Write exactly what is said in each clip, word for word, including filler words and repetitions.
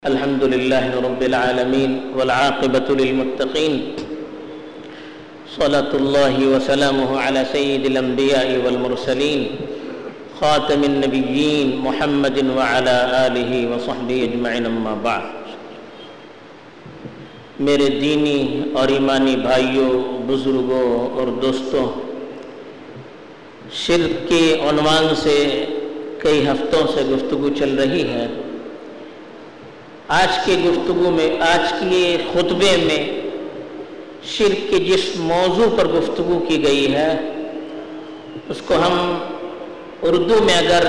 الحمد لله رب العالمين والعاقبة للمتقين صلاة الله وسلامه على سيد الأنبياء والمرسلين خاتم النبيين محمد وعلى آله وصحبه أجمعين اما بعد۔ میرے دینی اور ایمانی بھائیوں، بزرگوں اور دوستوں، شرک کے عنوان سے کئی ہفتوں سے گفتگو چل رہی ہے۔ آج کے گفتگو میں آج کے خطبے میں شرک کے جس موضوع پر گفتگو کی گئی ہے اس کو ہم اردو میں اگر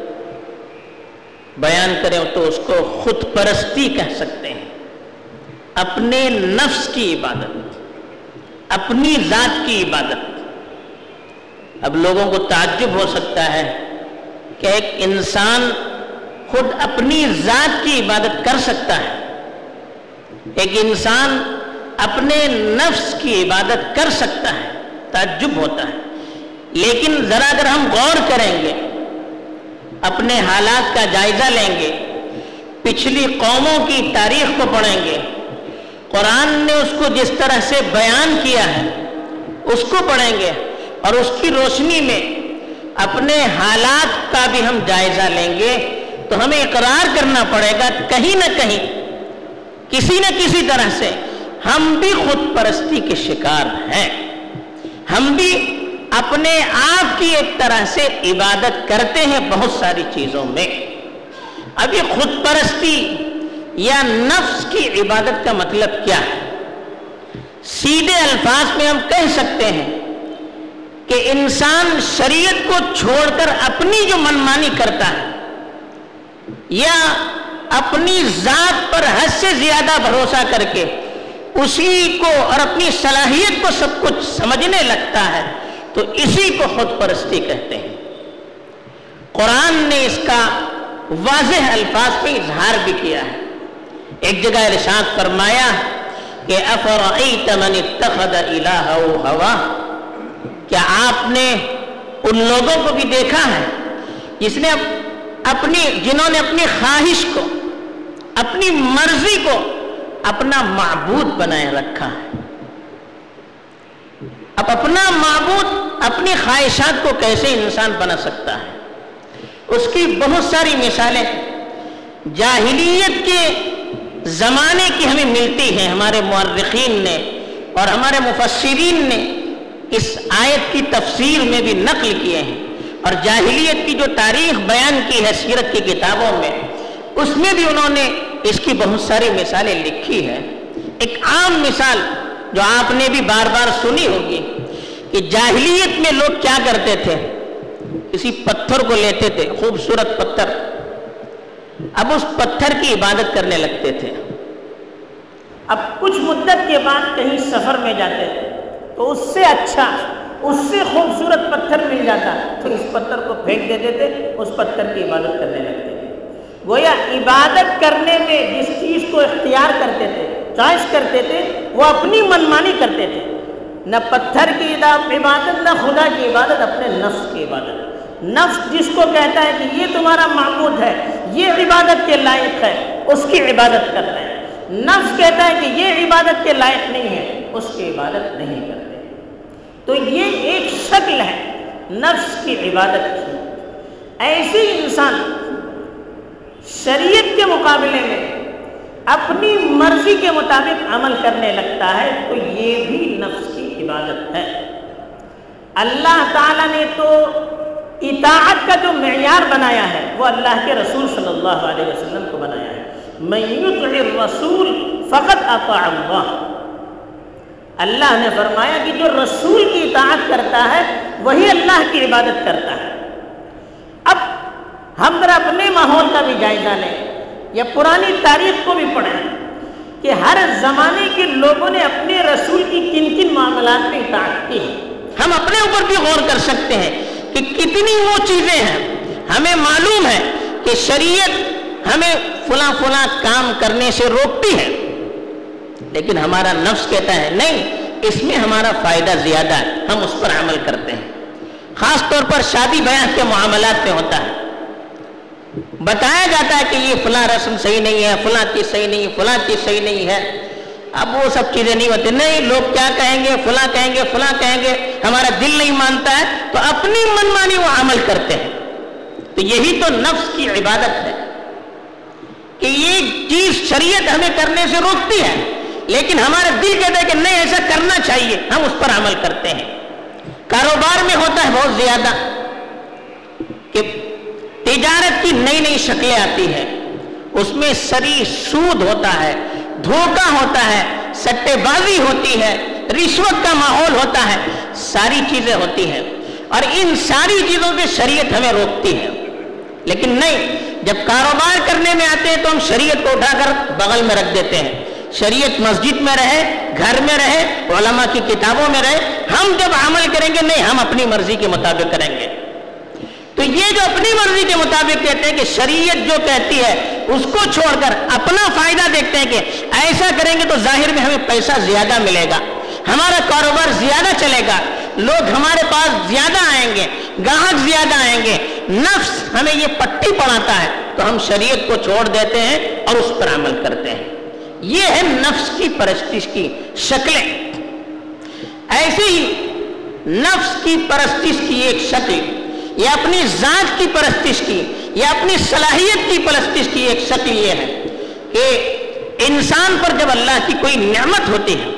بیان کریں تو اس کو خود پرستی کہہ سکتے ہیں، اپنے نفس کی عبادت، اپنی ذات کی عبادت۔ اب لوگوں کو تعجب ہو سکتا ہے کہ ایک انسان خود اپنی ذات کی عبادت کر سکتا ہے، ایک انسان اپنے نفس کی عبادت کر سکتا ہے، تعجب ہوتا ہے۔ لیکن ذرا اگر ہم غور کریں گے، اپنے حالات کا جائزہ لیں گے، پچھلی قوموں کی تاریخ کو پڑھیں گے، قرآن نے اس کو جس طرح سے بیان کیا ہے اس کو پڑھیں گے، اور اس کی روشنی میں اپنے حالات کا بھی ہم جائزہ لیں گے، تو ہمیں اقرار کرنا پڑے گا کہیں نہ کہیں کسی نہ کسی طرح سے ہم بھی خود پرستی کے شکار ہیں، ہم بھی اپنے آپ کی ایک طرح سے عبادت کرتے ہیں بہت ساری چیزوں میں۔ اب یہ خود پرستی یا نفس کی عبادت کا مطلب کیا ہے؟ سیدھے الفاظ میں ہم کہہ سکتے ہیں کہ انسان شریعت کو چھوڑ کر اپنی جو منمانی کرتا ہے یا اپنی ذات پر حد سے زیادہ بھروسہ کر کے اسی کو اور اپنی صلاحیت کو سب کچھ سمجھنے لگتا ہے، تو اسی کو خود پرستی کہتے ہیں۔ قرآن نے اس کا واضح الفاظ پہ اظہار بھی کیا ہے۔ ایک جگہ ارشاد فرمایا کہ افرأیت من اتخذ الہہ ہوا، کیا آپ نے ان لوگوں کو بھی دیکھا ہے جس نے اپنی جنہوں نے اپنی خواہش کو، اپنی مرضی کو اپنا معبود بنائے رکھا ہے؟ اب اپنا معبود اپنی خواہشات کو کیسے انسان بنا سکتا ہے؟ اس کی بہت ساری مثالیں جاہلیت کے زمانے کی ہمیں ملتی ہیں۔ ہمارے مورخین نے اور ہمارے مفسرین نے اس آیت کی تفسیر میں بھی نقل کیے ہیں، اور جاہلیت کی جو تاریخ بیان کی ہے سیرت کی کتابوں میں، اس میں بھی انہوں نے اس کی بہت ساری مثالیں لکھی ہے۔ ایک عام مثال جو آپ نے بھی بار بار سنی ہوگی کہ جاہلیت میں لوگ کیا کرتے تھے، کسی پتھر کو لیتے تھے، خوبصورت پتھر، اب اس پتھر کی عبادت کرنے لگتے تھے۔ اب کچھ مدت کے بعد کہیں سفر میں جاتے تھے تو اس سے اچھا، اس سے خوبصورت پتھر مل جاتا تو اس پتھر کو پھینک دیتے تھے، اس پتھر کی عبادت کرنے لگتے تھے۔ گویا عبادت کرنے میں جس چیز کو اختیار کرتے تھے، چوائس کرتے تھے، وہ اپنی منمانی کرتے تھے، نہ پتھر کی عبادت نہ خدا کی عبادت، اپنے نفس کی عبادت۔ نفس جس کو کہتا ہے کہ یہ تمہارا معبود ہے، یہ عبادت کے لائق ہے، اس کی عبادت کر رہے ہیں۔ نفس کہتا ہے کہ یہ عبادت کے لائق نہیں ہے، اس کی عبادت نہیں کرتے۔ تو یہ ایک شکل ہے نفس کی عبادت کی۔ ایسے انسان شریعت کے مقابلے میں اپنی مرضی کے مطابق عمل کرنے لگتا ہے تو یہ بھی نفس کی عبادت ہے۔ اللہ تعالیٰ نے تو اطاعت کا جو معیار بنایا ہے وہ اللہ کے رسول صلی اللہ علیہ وسلم کو بنایا ہے۔ من یطع الرسول فقد اطاع اللہ۔ اللہ نے فرمایا کہ جو رسول کی اطاعت کرتا ہے وہی اللہ کی عبادت کرتا ہے۔ اب ہم ذرا اپنے ماحول کا بھی جائزہ لیں یا پرانی تاریخ کو بھی پڑھیں کہ ہر زمانے کے لوگوں نے اپنے رسول کی کن کن معاملات میں اطاعت کی ہے۔ ہم اپنے اوپر بھی غور کر سکتے ہیں کہ کتنی وہ چیزیں ہیں ہمیں معلوم ہے کہ شریعت ہمیں فلاں فلاں کام کرنے سے روکتی ہے، لیکن ہمارا نفس کہتا ہے نہیں، اس میں ہمارا فائدہ زیادہ ہے، ہم اس پر عمل کرتے ہیں۔ خاص طور پر شادی بیاہ کے معاملات میں ہوتا ہے بتایا جاتا ہے کہ یہ فلاں رسم صحیح نہیں ہے، فلاں چیز صحیح نہیں ہے، فلاں چیز صحیح نہیں ہے. اب وہ سب چیزیں نہیں ہوتی. نہیں، لوگ کیا کہیں گے، فلاں کہیں گے، فلاں کہیں گے، ہمارا دل نہیں مانتا ہے تو اپنی منمانی وہ عمل کرتے ہیں. تو یہی تو نفس کی عبادت ہے کہ یہ چیز شریعت ہمیں کرنے سے روکتی ہے، لیکن ہمارا دل کہتا ہے کہ نہیں ایسا کرنا چاہیے، ہم اس پر عمل کرتے ہیں. کاروبار میں ہوتا ہے بہت زیادہ کہ تجارت کی نئی نئی شکلیں آتی ہیں، اس میں سری سود ہوتا ہے، دھوکہ ہوتا ہے، سٹے بازی ہوتی ہے، رشوت کا ماحول ہوتا ہے، ساری چیزیں ہوتی ہیں، اور ان ساری چیزوں سے شریعت ہمیں روکتی ہے. لیکن نہیں، جب کاروبار کرنے میں آتے ہیں تو ہم شریعت کو اٹھا کر بغل میں رکھ دیتے ہیں. شریعت مسجد میں رہے، گھر میں رہے، علماء کی کتابوں میں رہے، ہم جب عمل کریں گے نہیں، ہم اپنی مرضی کے مطابق کریں گے. تو یہ جو اپنی مرضی کے مطابق کہتے ہیں کہ شریعت جو کہتی ہے اس کو چھوڑ کر اپنا فائدہ دیکھتے ہیں کہ ایسا کریں گے تو ظاہر میں ہمیں پیسہ زیادہ ملے گا، ہمارا کاروبار زیادہ چلے گا، لوگ ہمارے پاس زیادہ آئیں گے، گاہک زیادہ آئیں گے. نفس ہمیں یہ پٹی پڑھاتا ہے تو ہم شریعت کو چھوڑ دیتے ہیں اور اس پر عمل کرتے ہیں. یہ ہے نفس کی پرستش کی شکلیں. ایسے ہی نفس کی پرستش کی ایک شکل یا اپنی ذات کی پرستش کی یا اپنی صلاحیت کی پرستش کی ایک شکل یہ ہے کہ انسان پر جب اللہ کی کوئی نعمت ہوتی ہے،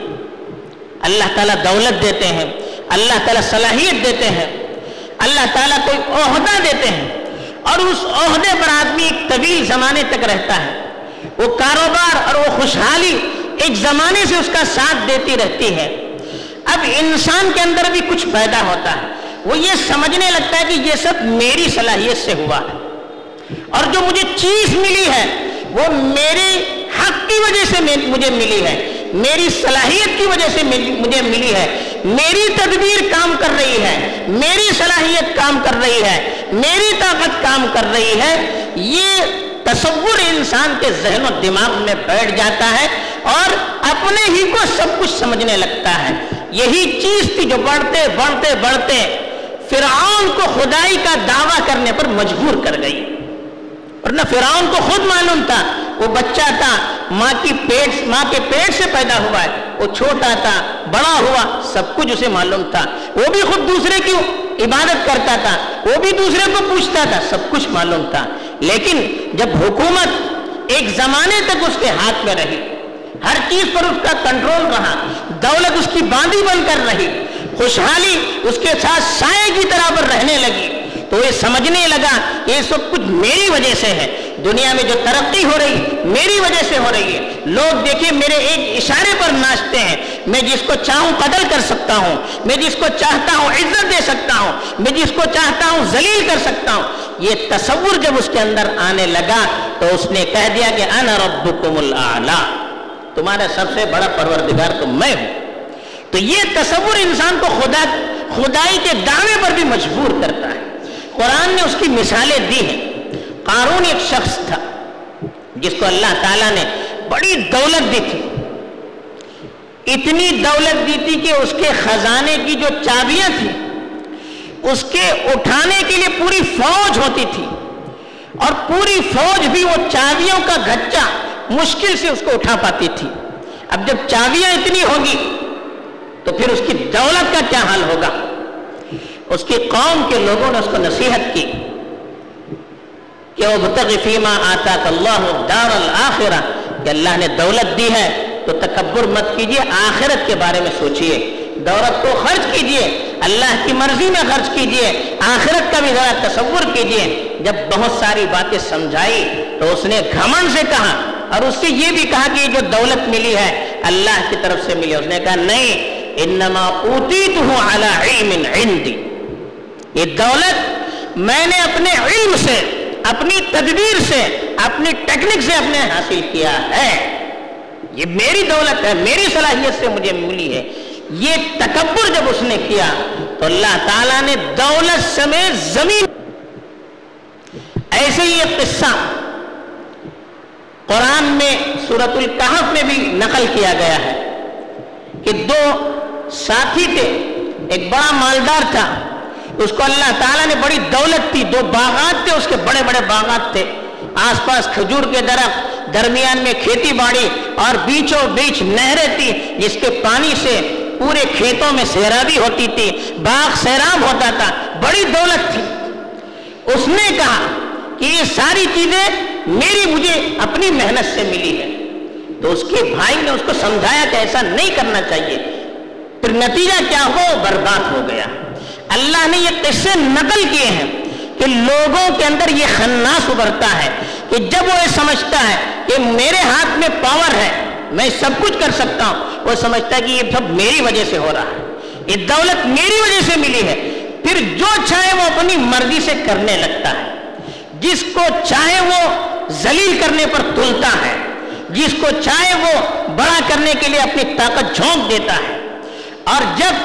اللہ تعالیٰ دولت دیتے ہیں، اللہ تعالیٰ صلاحیت دیتے ہیں، اللہ تعالیٰ کوئی عہدہ دیتے ہیں، اور اس عہدے پر آدمی ایک طویل زمانے تک رہتا ہے، وہ کاروبار اور وہ خوشحالی ایک زمانے سے اس کا ساتھ دیتی رہتی ہے. اب انسان کے اندر بھی کچھ پیدا ہوتا ہے، وہ یہ سمجھنے لگتا ہے کہ یہ سب میری صلاحیت سے ہوا ہے، اور جو مجھے چیز ملی ہے وہ میرے حق کی وجہ سے مجھے ملی ہے، میری صلاحیت کی وجہ سے مجھے ملی ہے، میری تدبیر کام کر رہی ہے، میری صلاحیت کام کر رہی ہے، میری طاقت کام کر رہی ہے. یہ تصور انسان کے ذہن و دماغ میں بیٹھ جاتا ہے اور اپنے ہی کو سب کچھ سمجھنے لگتا ہے. یہی چیز تھی جو بڑھتے بڑھتے بڑھتے فرعون کو خدائی کا دعویٰ کرنے پر مجبور کر گئی. ورنہ فرعون کو خود معلوم تھا، وہ بچہ تھا، ماں کی پیٹ ماں کے پیٹ سے پیدا ہوا ہے، وہ چھوٹا تھا، بڑا ہوا، سب کچھ اسے معلوم تھا. وہ بھی خود دوسرے کی عبادت کرتا تھا، وہ بھی دوسرے کو پوچھتا تھا، سب کچھ معلوم تھا. لیکن جب حکومت ایک زمانے تک اس کے ہاتھ میں رہی، ہر چیز پر اس کا کنٹرول رہا، دولت اس کی باندھی بن کر رہی، خوشحالی اس کے ساتھ سائے کی طرح پر رہنے لگی، تو یہ سمجھنے لگا کہ یہ سب کچھ میری وجہ سے ہے. دنیا میں جو ترقی ہو رہی میری وجہ سے ہو رہی ہے. لوگ دیکھیں میرے ایک اشارے پر ناچتے ہیں، میں جس کو چاہوں قتل کر سکتا ہوں، میں جس کو چاہتا ہوں عزت دے سکتا ہوں، میں جس کو چاہتا ہوں ذلیل کر سکتا ہوں. یہ تصور جب اس کے اندر آنے لگا تو اس نے کہہ دیا کہ انا ربکم الاعلی، تمہارا سب سے بڑا پروردگار تو میں ہوں. تو یہ تصور انسان کو خدا خدائی کے دعوے پر بھی مجبور کرتا ہے. قرآن نے اس کی مثالیں دی ہیں. قارون ایک شخص تھا جس کو اللہ تعالیٰ نے بڑی دولت دی تھی، اتنی دولت دی تھی کہ اس کے خزانے کی جو چابیاں تھیں اس کے اٹھانے کے لیے پوری فوج ہوتی تھی، اور پوری فوج بھی وہ چابیوں کا گھچا مشکل سے اس کو اٹھا پاتی تھی. اب جب چابیاں اتنی ہوگی تو پھر اس کی دولت کا کیا حال ہوگا. اس کی قوم کے لوگوں نے اس کو نصیحت کی کہ وابتغ فیما آتاک اللہ الدار الآخرہ، کہ اللہ نے دولت دی ہے تو تکبر مت کیجئے، آخرت کے بارے میں سوچئے، دولت کو خرچ کیجئے، اللہ کی مرضی میں خرچ کیجئے، آخرت کا بھی ذرا تصور کیجئے. جب بہت ساری باتیں سمجھائی تو اس نے گھمنڈ سے کہا، اور اس سے یہ بھی کہا کہ یہ جو دولت ملی ہے اللہ کی طرف سے ملی. اس نے کہا نہیں، انما اوتیتہ علی علم عندی، یہ دولت میں نے اپنے علم سے، اپنی تدبیر سے، اپنی ٹیکنک سے اپنے حاصل کیا ہے، یہ میری دولت ہے، میری صلاحیت سے مجھے ملی ہے. یہ تکبر جب اس نے کیا تو اللہ تعالیٰ نے دولت سمیت زمین. ایسے ہی ایک قصہ قرآن میں سورۃ الکہف میں بھی نقل کیا گیا ہے کہ دو ساتھی تھے، ایک بڑا مالدار تھا، اس کو اللہ تعالیٰ نے بڑی دولت تھی، دو باغات تھے اس کے، بڑے بڑے باغات تھے، آس پاس کھجور کے درخت، درمیان میں کھیتی باڑی اور بیچوں بیچ نہریں تھی جس کے پانی سے پورے کھیتوں میں سیرابی ہوتی تھی، باغ سیراب ہوتا تھا، بڑی دولت تھی۔ اس نے کہا کہ یہ ساری چیزیں میری مجھے اپنی محنت سے ملی ہے، تو اس کے بھائی نے اس کو سمجھایا کہ ایسا نہیں کرنا چاہیے، پھر نتیجہ کیا ہو، برباد ہو گیا۔ اللہ نے یہ قصے نقل کیے ہیں کہ لوگوں کے اندر یہ خناس ابھرتا ہے کہ جب وہ یہ سمجھتا ہے کہ میرے ہاتھ میں پاور ہے، میں سب کچھ کر سکتا ہوں، وہ سمجھتا ہے کہ یہ سب میری وجہ سے ہو رہا ہے، یہ دولت میری وجہ سے ملی ہے، پھر جو چاہے وہ اپنی مرضی سے کرنے لگتا ہے، جس کو چاہے وہ ذلیل کرنے پر تلتا ہے، جس کو چاہے وہ بڑا کرنے کے لیے اپنی طاقت جھونک دیتا ہے۔ اور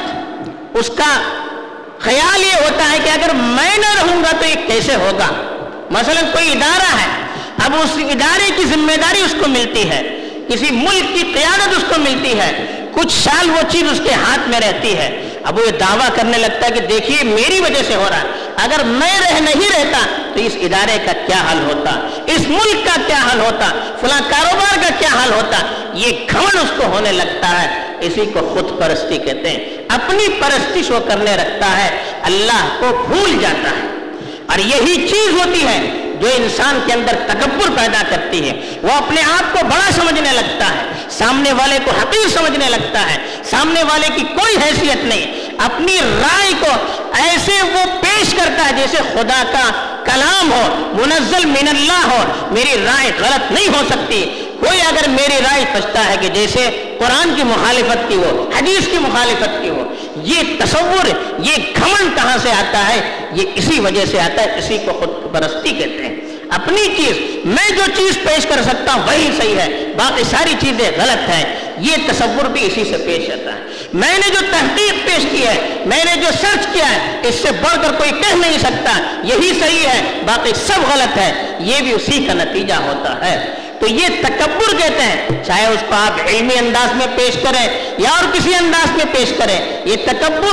جب اس کا خیال یہ ہوتا ہے کہ اگر میں نہ رہوں گا تو یہ کیسے ہوگا، مثلا کوئی ادارہ ہے، اب اس ادارے کی ذمہ داری اس کو ملتی ہے، کسی ملک کی قیادت اس کو ملتی ہے، کچھ سال وہ چیز اس کے ہاتھ میں رہتی ہے، اب وہ یہ دعویٰ کرنے لگتا ہے کہ دیکھیے میری وجہ سے ہو رہا ہے، اگر میں رہ نہیں رہتا تو اس ادارے کا کیا حال ہوتا، اس ملک کا کیا حال ہوتا، فلاں کاروبار کا کیا حال ہوتا، یہ گھمنڈ اس کو ہونے لگتا ہے۔ اسی کو خود پرستی کہتے ہیں، اپنی پرستش وہ کرنے رکھتا ہے، اللہ کو بھول جاتا ہے۔ اور یہی چیز ہوتی ہے جو انسان کے اندر تکبر پیدا کرتی ہے، وہ اپنے آپ کو بڑا سمجھنے لگتا ہے، سامنے والے کو حقیر سمجھنے لگتا ہے، سامنے والے کی کوئی حیثیت نہیں، اپنی رائے کو ایسے وہ پیش کرتا ہے جیسے خدا کا کلام ہو، منزل من اللہ ہو، میری رائے غلط نہیں ہو سکتی۔ کوئی اگر میری رائے سمجھتا ہے کہ جیسے قرآن کی مخالفت کی ہو، حدیث کی مخالفت کی ہو، یہ تصور، یہ گھمنڈ کہاں سے آتا ہے؟ یہ اسی وجہ سے آتا ہے، اسی کو خود پرستی کہتے ہیں۔ اپنی چیز، میں جو چیز پیش کر سکتا ہوں وہی صحیح ہے، باقی ساری چیزیں غلط ہیں، یہ تصور بھی اسی سے پیش آتا ہے۔ میں نے جو تحقیق پیش کی ہے، میں نے جو سرچ کیا ہے، اس سے بڑھ کر کوئی کہہ نہیں سکتا یہی صحیح ہے، باقی سب غلط ہے، یہ بھی اسی کا نتیجہ ہوتا ہے۔ تو یہ تکبر کہتے ہیں، چاہے اس کو آپ علمی انداز میں پیش کریں یا اور کسی انداز میں پیش کریں، یہ تکبر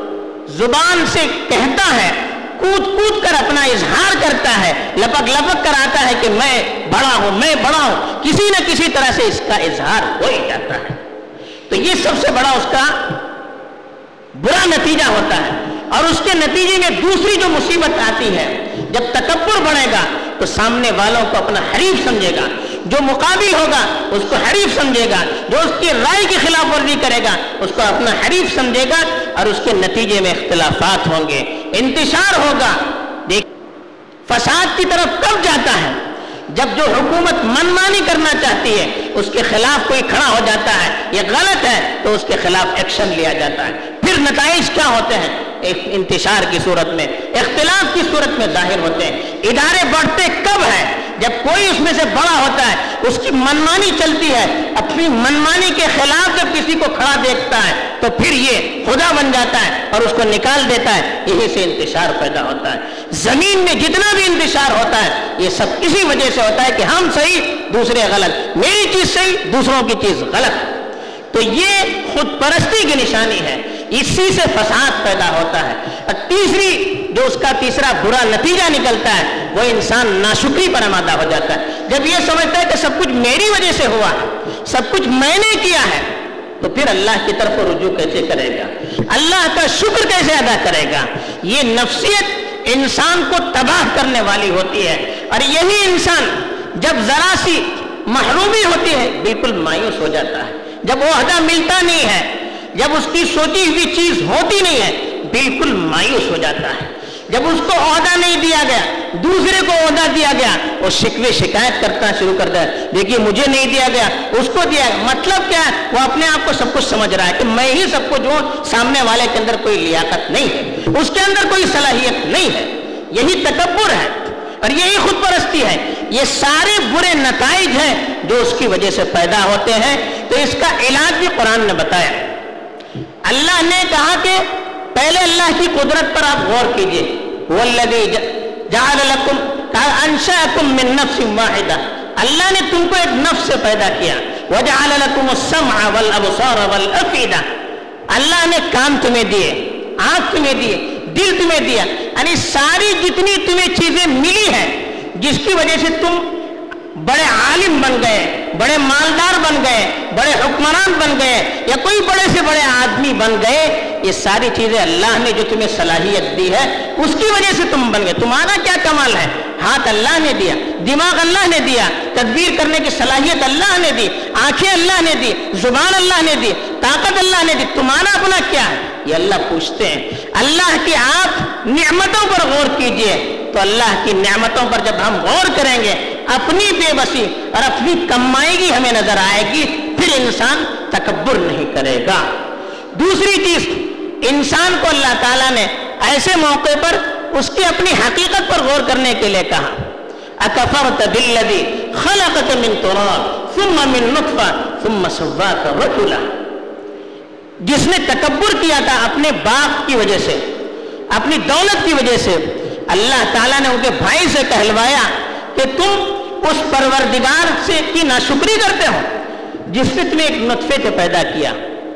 زبان سے کہتا ہے، کود کود کر اپنا اظہار کرتا ہے، لپک لپک کر آتا ہے کہ میں بڑا ہوں، میں بڑا ہوں، کسی نہ کسی طرح سے اس کا اظہار ہو ہی جاتا ہے۔ تو یہ سب سے بڑا اس کا برا نتیجہ ہوتا ہے۔ اور اس کے نتیجے میں دوسری جو مصیبت آتی ہے، جب تکبر بڑھے گا تو سامنے والوں کو اپنا حریف سمجھے گا، جو مقابل ہوگا اس کو حریف سمجھے گا، جو اس کی رائے کی خلاف ورزی کرے گا اس کو اپنا حریف سمجھے گا، اور اس کے نتیجے میں اختلافات ہوں گے، انتشار ہوگا۔ دیکھ فساد کی طرف کب جاتا ہے؟ جب جو حکومت منمانی کرنا چاہتی ہے اس کے خلاف کوئی کھڑا ہو جاتا ہے، یہ غلط ہے تو اس کے خلاف ایکشن لیا جاتا ہے، پھر نتائج کیا ہوتے ہیں؟ ایک انتشار کی صورت میں، اختلاف کی صورت میں ظاہر ہوتے ہیں۔ ادارے بڑھتے کب ہیں؟ جب کوئی اس میں سے بڑا ہوتا ہے، اس کی منمانی چلتی ہے، اپنی منمانی کے خلاف جب کسی کو کھڑا دیکھتا ہے تو پھر یہ خدا بن جاتا ہے اور اس کو نکال دیتا ہے، یہی سے انتشار پیدا ہوتا ہے۔ زمین میں جتنا بھی انتشار ہوتا ہے یہ سب اسی وجہ سے ہوتا ہے کہ ہم صحیح دوسرے غلط، میری چیز صحیح دوسروں کی چیز غلط۔ تو یہ خود پرستی کی نشانی ہے، اسی سے فساد پیدا ہوتا ہے۔ اور تیسری جو اس کا تیسرا برا نتیجہ نکلتا ہے وہ انسان ناشکری پر آمادہ ہو جاتا ہے۔ جب یہ سمجھتا ہے کہ سب کچھ میری وجہ سے ہوا ہے، سب کچھ میں نے کیا ہے، تو پھر اللہ کی طرف رجوع کیسے کرے گا؟ اللہ کا شکر کیسے ادا کرے گا؟ یہ نفسیت انسان کو تباہ کرنے والی ہوتی ہے، اور یہی انسان جب ذرا سی محرومی ہوتی ہے بالکل مایوس ہو جاتا ہے، جب وہ عہدہ ملتا نہیں ہے، جب اس کی سوچی ہوئی چیز ہوتی نہیں ہے بالکل مایوس ہو جاتا ہے۔ جب اس کو عہدہ نہیں دیا گیا، دوسرے کو عہدہ دیا گیا، وہ شکوے شکایت کرنا شروع کر دیا، دیکھیے مجھے نہیں دیا گیا، اس کو دیا گیا۔ مطلب کیا ہے؟ وہ اپنے آپ کو سب کچھ سمجھ رہا ہے کہ میں ہی سب کچھ ہوں، سامنے والے کے اندر کوئی لیاقت نہیں ہے، اس کے اندر کوئی صلاحیت نہیں ہے۔ یہی تکبر ہے اور یہی خود پرستی ہے۔ یہ سارے برے نتائج ہیں جو اس کی وجہ سے پیدا ہوتے ہیں۔ تو اس کا علاج بھی قرآن نے بتایا۔ اللہ نے کہا کہ پہلے اللہ کی قدرت پر آپ غور کیجئے، والذی جعل لکم انشأکم من نفس واحدہ، اللہ نے تم کو ایک نفس سے پیدا کیا، وجعل لکم السمع والابصار والافئدہ، اللہ نے کان تمہیں دیے، آنکھ تمہیں دیے، دل تمہیں دیا، یعنی ساری جتنی تمہیں چیزیں ملی ہیں جس کی وجہ سے تم بڑے عالم بن گئے، بڑے مالدار بن گئے، بڑے حکمران بن گئے، یا کوئی بڑے سے بڑے آدمی بن گئے، یہ ساری چیزیں اللہ نے جو تمہیں صلاحیت دی ہے اس کی وجہ سے تم بن گئے۔ تمہارا کیا کمال ہے؟ ہاتھ اللہ نے دیا، دماغ اللہ نے دیا، تدبیر کرنے کی صلاحیت اللہ نے دی، آنکھیں اللہ نے دی، زبان اللہ نے دی، طاقت اللہ نے دی، تمہارا اپنا کیا ہے؟ یہ اللہ پوچھتے ہیں۔ اللہ کی آپ نعمتوں پر غور کیجئے، تو اللہ کی نعمتوں پر جب ہم غور کریں گے اپنی بے بسی اور اپنی کمائیگی ہمیں نظر آئے گی، پھر انسان تکبر نہیں کرے گا۔ دوسری چیز، انسان کو اللہ تعالیٰ نے ایسے موقع پر اس کی اپنی حقیقت پر غور کرنے کے لیے کہا، اکفرت بالذی خلقک من تراب ثم من نطفہ ثم سواک رجلا۔ جس نے تکبر کیا تھا اپنے باپ کی وجہ سے، اپنی دولت کی وجہ سے، اللہ تعالیٰ نے ان کے بھائی سے کہلوایا کہ تم اس پروردگار سے کی ناشکری کرتے ہو جس نے تمہیں ایک نطفے سے پیدا کیا،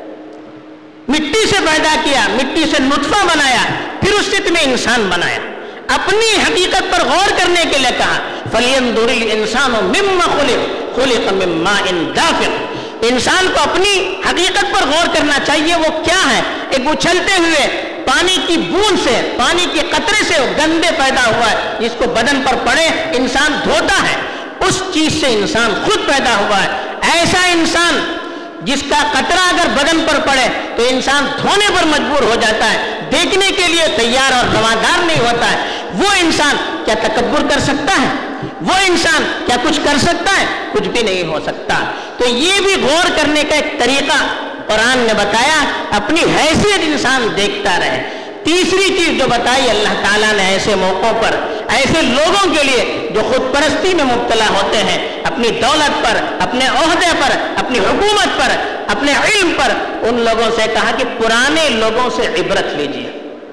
مٹی سے پیدا کیا، مٹی سے نطفہ بنایا، پھر اس نے تمہیں انسان بنایا۔ اپنی حقیقت پر غور کرنے کے لیے کہا، فَلْيَنْظُرِ الْإِنسَانُ مِمَّا خُلِقَ خُلِقَ مِن مَّاءٍ دَافِقٍ۔ انسان کو اپنی حقیقت پر غور کرنا چاہیے، وہ کیا ہے؟ ایک اچھلتے ہوئے پانی کی بوند سے، پانی کے قطرے سے گندے پیدا ہوا ہے، جس کو بدن پر پڑے انسان دھوتا ہے، اس چیز سے انسان خود پیدا ہوا ہے۔ ایسا انسان جس کا قطرہ اگر بدن پر پڑے تو انسان دھونے پر مجبور ہو جاتا ہے، دیکھنے کے لیے تیار اور روادار نہیں ہوتا ہے، وہ انسان کیا تکبر کر سکتا ہے؟ وہ انسان کیا کچھ کر سکتا ہے؟ کچھ بھی نہیں ہو سکتا۔ تو یہ بھی غور کرنے کا ایک طریقہ قرآن نے بتایا، اپنی حیثیت انسان دیکھتا رہے۔ تیسری چیز جو بتائی اللہ تعالیٰ نے ایسے موقعوں پر، ایسے لوگوں کے لیے جو خود پرستی میں مبتلا ہوتے ہیں، اپنی دولت پر، اپنے عہدے پر، اپنی حکومت پر، اپنے علم پر، ان لوگوں سے کہا کہ پرانے لوگوں سے عبرت لیجیے۔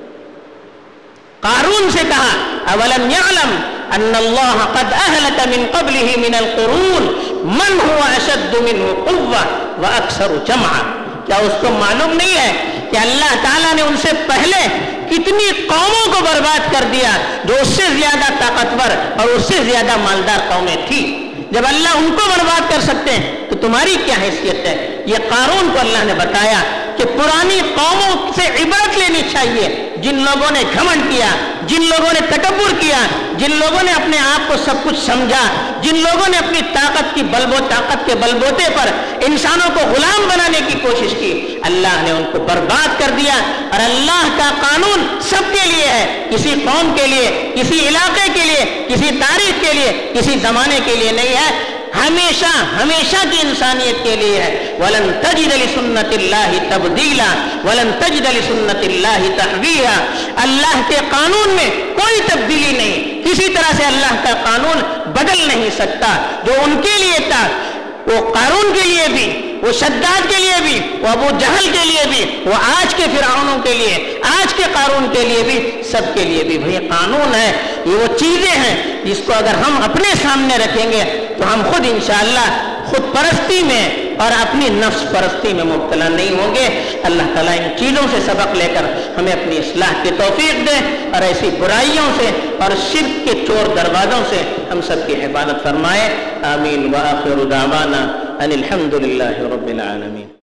قارون سے کہا، اولم یعلم ان اللہ قد اہلک من قبلہ من القرون من هو اشد منہ قوہ واکثر جمعا۔ کیا اس کو معلوم نہیں ہے کہ اللہ تعالیٰ نے ان سے پہلے کتنی قوموں کو برباد کر دیا جو اس سے زیادہ طاقتور اور اس سے زیادہ مالدار قومیں تھی؟ جب اللہ ان کو برباد کر سکتے ہیں تو تمہاری کیا حیثیت ہے؟ یہ قارون کو اللہ نے بتایا کہ پرانی قوموں سے عبرت لینی چاہیے، جن لوگوں نے گھمنڈ کیا، جن لوگوں نے تکبر کیا، جن لوگوں نے اپنے آپ کو سب کچھ سمجھا، جن لوگوں نے اپنی طاقت کی بلبو طاقت کے بلبوتے پر انسانوں کو غلام بنانے کی کوشش کی، اللہ نے ان کو برباد کر دیا۔ اور اللہ کا قانون سب کے لیے ہے، کسی قوم کے لیے، کسی علاقے کے لیے، کسی تاریخ کے لیے، کسی زمانے کے لیے نہیں ہے، ہمیشہ ہمیشہ کی انسانیت کے لیے ہے۔ وَلَن تَجِدَ لِسُنَّتِ اللَّهِ تَبْدِيلًا وَلَن تَجِدَ لِسُنَّتِ اللَّهِ تَحْوِيلًا۔ اللہ کے قانون میں کوئی تبدیلی نہیں، کسی طرح سے اللہ کا قانون بدل نہیں سکتا۔ جو ان کے لیے تھا، وہ قارون کے لیے بھی، وہ شداد کے لیے بھی، وہ ابو جہل کے لیے بھی، وہ آج کے فرعونوں کے لیے، آج کے قارون کے لیے بھی، سب کے لیے بھی بھئی قانون ہے۔ یہ وہ چیزیں ہیں جس کو اگر ہم اپنے سامنے رکھیں گے تو ہم خود انشاءاللہ خود پرستی میں اور اپنی نفس پرستی میں مبتلا نہیں ہوں گے۔ اللہ تعالیٰ ان چیزوں سے سبق لے کر ہمیں اپنی اصلاح کی توفیق دے اور ایسی برائیوں سے اور شرک کے چور دروازوں سے ہم سب کی حفاظت فرمائے۔ آمین۔ وآخر دعوانا ان الحمد للہ رب العالمین۔